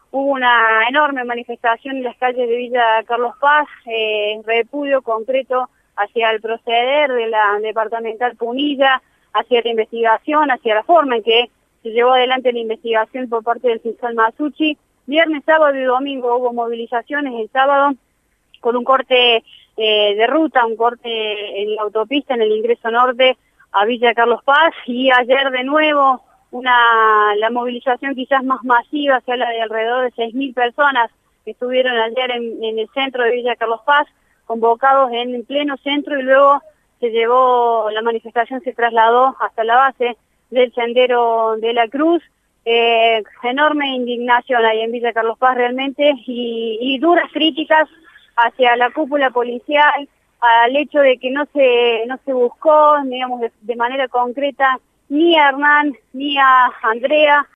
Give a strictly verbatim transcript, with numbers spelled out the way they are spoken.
hubo una enorme manifestación en las calles de Villa Carlos Paz, eh, repudio concreto hacia el proceder de la departamental Punilla, hacia la investigación, hacia la forma en que se llevó adelante la investigación por parte del fiscal Masucci. Viernes, sábado y domingo hubo movilizaciones, el sábado con un corte eh, de ruta, un corte en la autopista, en el ingreso norte a Villa Carlos Paz, y ayer de nuevo una la movilización quizás más masiva, se habla de alrededor de seis mil personas que estuvieron ayer en, en el centro de Villa Carlos Paz, convocados en pleno centro, y luego se llevó, la manifestación se trasladó hasta la base del Sendero de la Cruz. Eh, enorme indignación ahí en Villa Carlos Paz realmente, y, y duras críticas hacia la cúpula policial, al hecho de que no se no se buscó, digamos, de, de manera concreta ni a Hernán ni a Andrea,